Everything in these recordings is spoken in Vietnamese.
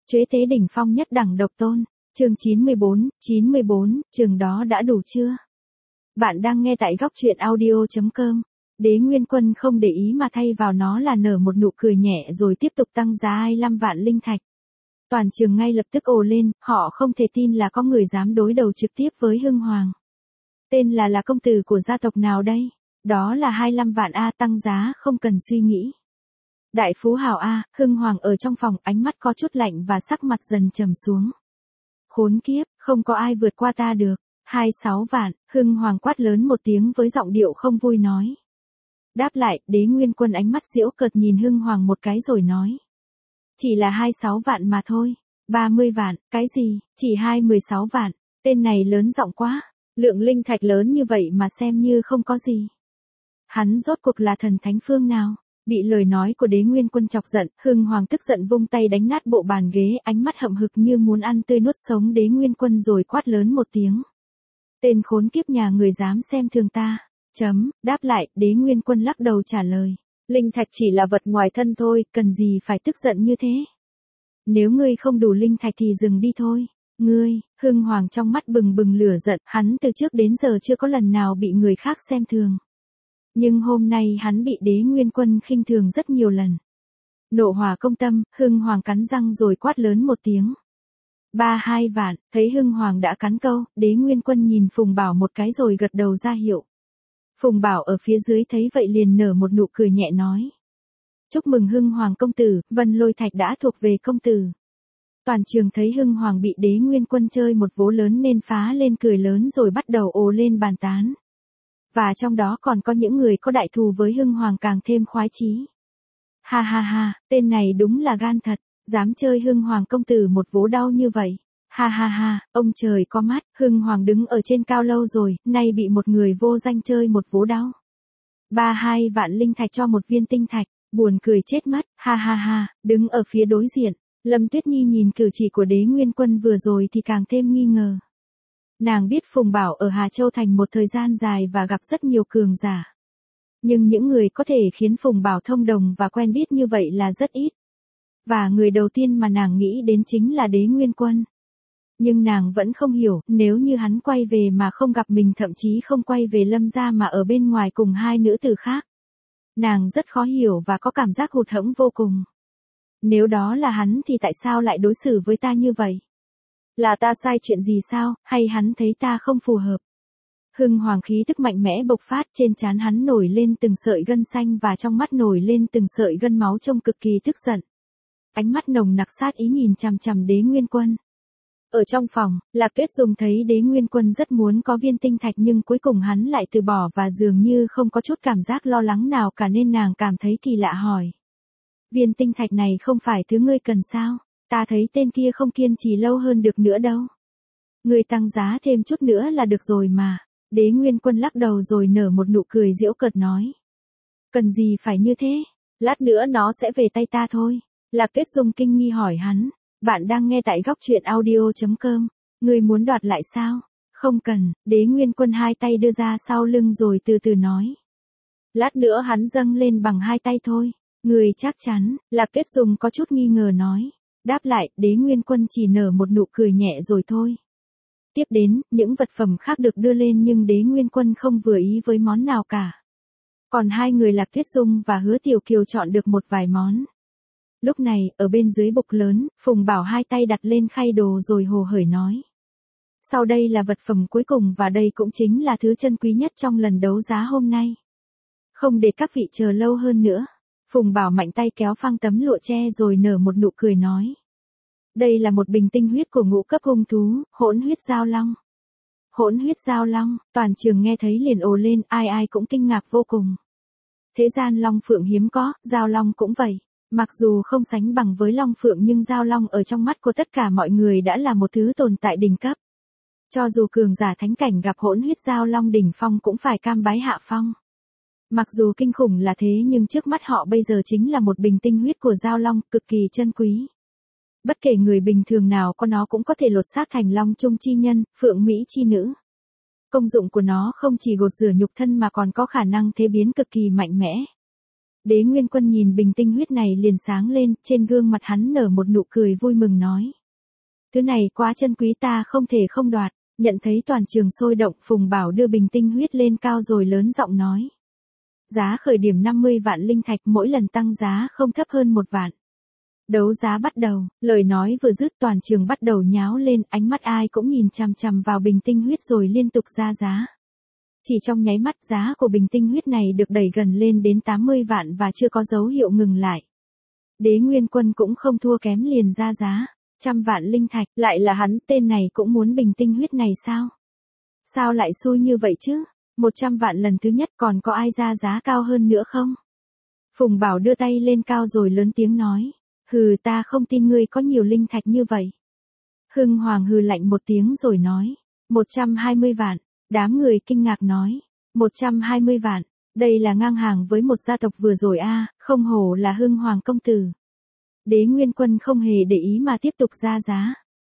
Chế tế đỉnh phong nhất đẳng độc tôn. Chương 94, chừng đó đã đủ chưa? Bạn đang nghe tại góc truyện audio.com. Đế Nguyên Quân không để ý mà thay vào nó là nở một nụ cười nhẹ rồi tiếp tục tăng giá 25 vạn linh thạch. Toàn trường ngay lập tức ồ lên, họ không thể tin là có người dám đối đầu trực tiếp với Hưng Hoàng. Tên là công tử của gia tộc nào đây? Đó là 25 vạn A, tăng giá không cần suy nghĩ. Đại phú hào A. Hưng Hoàng ở trong phòng, ánh mắt có chút lạnh và sắc mặt dần trầm xuống. Khốn kiếp, không có ai vượt qua ta được. 26 vạn, Hưng Hoàng quát lớn một tiếng với giọng điệu không vui nói. Đáp lại, Đế Nguyên Quân ánh mắt giễu cợt nhìn Hưng Hoàng một cái rồi nói. Chỉ là 26 vạn mà thôi. 30 vạn, cái gì, chỉ 16 vạn, tên này lớn giọng quá. Lượng linh thạch lớn như vậy mà xem như không có gì. Hắn rốt cuộc là thần thánh phương nào? Bị lời nói của Đế Nguyên Quân chọc giận, Hưng Hoàng tức giận vung tay đánh nát bộ bàn ghế, ánh mắt hậm hực như muốn ăn tươi nuốt sống Đế Nguyên Quân rồi quát lớn một tiếng. Tên khốn kiếp nhà người dám xem thường ta. Đáp lại, Đế Nguyên Quân lắc đầu trả lời. Linh thạch chỉ là vật ngoài thân thôi, cần gì phải tức giận như thế? Nếu ngươi không đủ linh thạch thì dừng đi thôi. Ngươi, Hưng Hoàng trong mắt bừng bừng lửa giận, hắn từ trước đến giờ chưa có lần nào bị người khác xem thường. Nhưng hôm nay hắn bị Đế Nguyên Quân khinh thường rất nhiều lần. Nộ hỏa công tâm, Hưng Hoàng cắn răng rồi quát lớn một tiếng. 32 vạn, thấy Hưng Hoàng đã cắn câu, Đế Nguyên Quân nhìn Phùng Bảo một cái rồi gật đầu ra hiệu. Phùng Bảo ở phía dưới thấy vậy liền nở một nụ cười nhẹ nói. Chúc mừng Hưng Hoàng công tử, Vân Lôi Thạch đã thuộc về công tử. Toàn trường thấy Hưng Hoàng bị Đế Nguyên Quân chơi một vố lớn nên phá lên cười lớn rồi bắt đầu ồ lên bàn tán. Và trong đó còn có những người có đại thù với Hưng Hoàng càng thêm khoái chí. Ha ha ha, tên này đúng là gan thật, dám chơi Hưng Hoàng công tử một vố đau như vậy. Ha ha ha, ông trời có mắt, Hưng Hoàng đứng ở trên cao lâu rồi, nay bị một người vô danh chơi một vố đau. 32 vạn linh thạch cho một viên tinh thạch, buồn cười chết mất, ha ha ha, đứng ở phía đối diện. Lâm Tuyết Nhi nhìn cử chỉ của Đế Nguyên Quân vừa rồi thì càng thêm nghi ngờ. Nàng biết Phùng Bảo ở Hà Châu Thành một thời gian dài và gặp rất nhiều cường giả. Nhưng những người có thể khiến Phùng Bảo thông đồng và quen biết như vậy là rất ít. Và người đầu tiên mà nàng nghĩ đến chính là Đế Nguyên Quân. Nhưng nàng vẫn không hiểu, nếu như hắn quay về mà không gặp mình, thậm chí không quay về Lâm gia mà ở bên ngoài cùng hai nữ tử khác. Nàng rất khó hiểu và có cảm giác hụt hẫng vô cùng. Nếu đó là hắn thì tại sao lại đối xử với ta như vậy? Là ta sai chuyện gì sao, hay hắn thấy ta không phù hợp? Hưng Hoàng khí tức mạnh mẽ bộc phát, trên trán hắn nổi lên từng sợi gân xanh và trong mắt nổi lên từng sợi gân máu trông cực kỳ tức giận. Ánh mắt nồng nặc sát ý nhìn chằm chằm Đế Nguyên Quân. Ở trong phòng, Lạc Tuyết Dung thấy Đế Nguyên Quân rất muốn có viên tinh thạch nhưng cuối cùng hắn lại từ bỏ và dường như không có chút cảm giác lo lắng nào cả nên nàng cảm thấy kỳ lạ hỏi. Viên tinh thạch này không phải thứ ngươi cần sao? Ta thấy tên kia không kiên trì lâu hơn được nữa đâu. Ngươi tăng giá thêm chút nữa là được rồi mà. Đế Nguyên Quân lắc đầu rồi nở một nụ cười giễu cợt nói. Cần gì phải như thế? Lát nữa nó sẽ về tay ta thôi. Lạc Tuyết Dung kinh nghi hỏi hắn. Bạn đang nghe tại góc truyện audio.com. Ngươi muốn đoạt lại sao? Không cần. Đế Nguyên Quân hai tay đưa ra sau lưng rồi từ từ nói. Lát nữa hắn dâng lên bằng hai tay thôi. Ngươi chắc chắn? Lạc Tuyết Dung có chút nghi ngờ nói. Đáp lại, Đế Nguyên Quân chỉ nở một nụ cười nhẹ rồi thôi. Tiếp đến, những vật phẩm khác được đưa lên nhưng Đế Nguyên Quân không vừa ý với món nào cả. Còn hai người Lạc Tuyết Dung và Hứa Tiểu Kiều chọn được một vài món. Lúc này, ở bên dưới bục lớn, Phùng Bảo hai tay đặt lên khay đồ rồi hồ hởi nói. Sau đây là vật phẩm cuối cùng và đây cũng chính là thứ chân quý nhất trong lần đấu giá hôm nay. Không để các vị chờ lâu hơn nữa. Phùng Bảo mạnh tay kéo phăng tấm lụa tre rồi nở một nụ cười nói. Đây là một bình tinh huyết của ngũ cấp hung thú, hỗn huyết giao long. Hỗn huyết giao long, toàn trường nghe thấy liền ồ lên, ai ai cũng kinh ngạc vô cùng. Thế gian long phượng hiếm có, giao long cũng vậy. Mặc dù không sánh bằng với long phượng nhưng giao long ở trong mắt của tất cả mọi người đã là một thứ tồn tại đỉnh cấp. Cho dù cường giả thánh cảnh gặp hỗn huyết giao long đỉnh phong cũng phải cam bái hạ phong. Mặc dù kinh khủng là thế nhưng trước mắt họ bây giờ chính là một bình tinh huyết của giao long, cực kỳ chân quý. Bất kể người bình thường nào có nó cũng có thể lột xác thành long trung chi nhân, phượng mỹ chi nữ. Công dụng của nó không chỉ gột rửa nhục thân mà còn có khả năng thế biến cực kỳ mạnh mẽ. Đế Nguyên Quân nhìn bình tinh huyết này liền sáng lên, trên gương mặt hắn nở một nụ cười vui mừng nói. Thứ này quá chân quý ta không thể không đoạt. Nhận thấy toàn trường sôi động, Phùng Bảo đưa bình tinh huyết lên cao rồi lớn giọng nói. Giá khởi điểm 50 vạn linh thạch, mỗi lần tăng giá không thấp hơn 1 vạn. Đấu giá bắt đầu, lời nói vừa dứt toàn trường bắt đầu nháo lên, ánh mắt ai cũng nhìn chằm chằm vào bình tinh huyết rồi liên tục ra giá. Chỉ trong nháy mắt giá của bình tinh huyết này được đẩy gần lên đến 80 vạn và chưa có dấu hiệu ngừng lại. Đế Nguyên Quân cũng không thua kém liền ra giá. 100 vạn linh thạch, lại là hắn, tên này cũng muốn bình tinh huyết này sao? Sao lại xui như vậy chứ? 100 vạn lần thứ nhất còn có ai ra giá cao hơn nữa không? Phùng Bảo đưa tay lên cao rồi lớn tiếng nói. Hừ, ta không tin ngươi có nhiều linh thạch như vậy. Hưng Hoàng hừ lạnh một tiếng rồi nói. 120 vạn. Đám người kinh ngạc nói. 120 vạn. Đây là ngang hàng với một gia tộc vừa rồi a, không hổ là Hưng Hoàng công tử. Đế Nguyên Quân không hề để ý mà tiếp tục ra giá.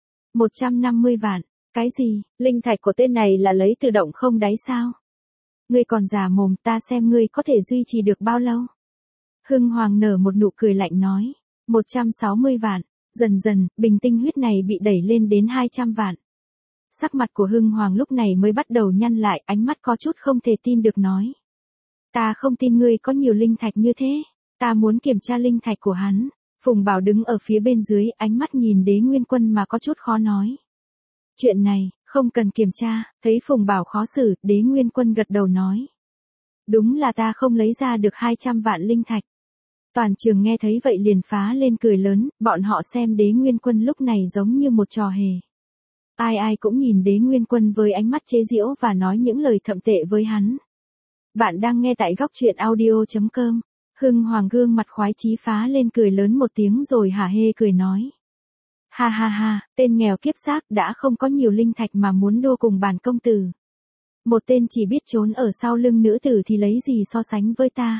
150 vạn. Cái gì, linh thạch của tên này là lấy từ động không đáy sao? Ngươi còn giả mồm, ta xem ngươi có thể duy trì được bao lâu? Hưng Hoàng nở một nụ cười lạnh nói. 160 vạn. Dần dần, bình tinh huyết này bị đẩy lên đến 200 vạn. Sắc mặt của Hưng Hoàng lúc này mới bắt đầu nhăn lại, ánh mắt có chút không thể tin được nói. Ta không tin ngươi có nhiều linh thạch như thế. Ta muốn kiểm tra linh thạch của hắn. Phùng Bảo đứng ở phía bên dưới, ánh mắt nhìn Đế Nguyên Quân mà có chút khó nói. Chuyện này, không cần kiểm tra, thấy Phùng Bảo khó xử, Đế Nguyên Quân gật đầu nói. Đúng là ta không lấy ra được 200 vạn linh thạch. Toàn trường nghe thấy vậy liền phá lên cười lớn, bọn họ xem Đế Nguyên Quân lúc này giống như một trò hề. Ai ai cũng nhìn Đế Nguyên Quân với ánh mắt chế giễu và nói những lời thậm tệ với hắn. Bạn đang nghe tại góc truyện audio.com. Hưng Hoàng gương mặt khoái chí phá lên cười lớn một tiếng rồi hả hê cười nói. Ha ha ha, tên nghèo kiếp xác đã không có nhiều linh thạch mà muốn đua cùng bản công tử. Một tên chỉ biết trốn ở sau lưng nữ tử thì lấy gì so sánh với ta.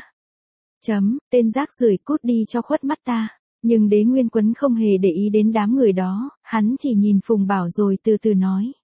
Tên rác rưởi cút đi cho khuất mắt ta. Nhưng Đế Nguyên Quân không hề để ý đến đám người đó, hắn chỉ nhìn Phùng Bảo rồi từ từ nói.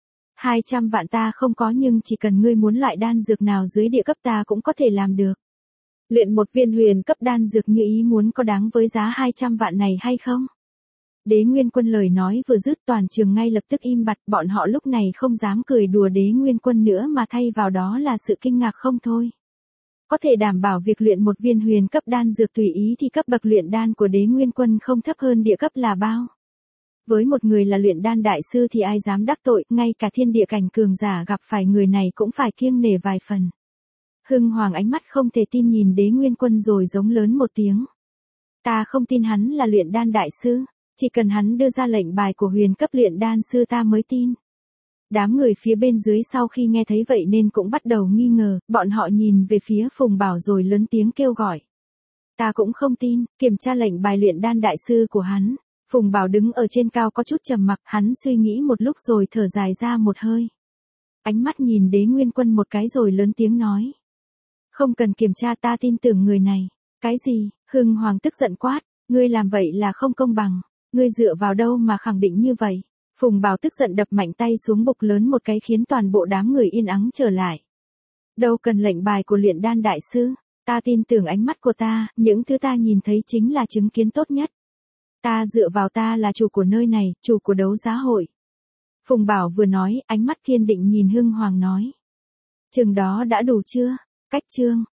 200 vạn ta không có nhưng chỉ cần ngươi muốn loại đan dược nào dưới địa cấp ta cũng có thể làm được. Luyện một viên huyền cấp đan dược như ý muốn có đáng với giá 200 vạn này hay không? Đế Nguyên Quân lời nói vừa dứt toàn trường ngay lập tức im bặt, bọn họ lúc này không dám cười đùa Đế Nguyên Quân nữa mà thay vào đó là sự kinh ngạc không thôi. Có thể đảm bảo việc luyện một viên huyền cấp đan dược tùy ý thì cấp bậc luyện đan của Đế Nguyên Quân không thấp hơn địa cấp là bao. Với một người là luyện đan đại sư thì ai dám đắc tội, ngay cả thiên địa cảnh cường giả gặp phải người này cũng phải kiêng nể vài phần. Hưng Hoàng ánh mắt không thể tin nhìn Đế Nguyên Quân rồi giống lớn một tiếng. Ta không tin hắn là luyện đan đại sư, chỉ cần hắn đưa ra lệnh bài của huyền cấp luyện đan sư ta mới tin. Đám người phía bên dưới sau khi nghe thấy vậy nên cũng bắt đầu nghi ngờ, bọn họ nhìn về phía Phùng Bảo rồi lớn tiếng kêu gọi. Ta cũng không tin, kiểm tra lệnh bài luyện đan đại sư của hắn. Phùng Bảo đứng ở trên cao có chút trầm mặc, hắn suy nghĩ một lúc rồi thở dài ra một hơi. Ánh mắt nhìn Đế Nguyên Quân một cái rồi lớn tiếng nói. Không cần kiểm tra, ta tin tưởng người này. Cái gì? Hưng Hoàng tức giận quát, ngươi làm vậy là không công bằng, ngươi dựa vào đâu mà khẳng định như vậy? Phùng Bảo tức giận đập mạnh tay xuống bục lớn một cái khiến toàn bộ đám người yên ắng trở lại. Đâu cần lệnh bài của luyện đan đại sư, ta tin tưởng ánh mắt của ta, những thứ ta nhìn thấy chính là chứng kiến tốt nhất. Ta dựa vào, ta là chủ của nơi này, chủ của đấu giá hội. Phùng Bảo vừa nói, ánh mắt kiên định nhìn Hưng Hoàng nói. Chừng đó đã đủ chưa? Cách chương.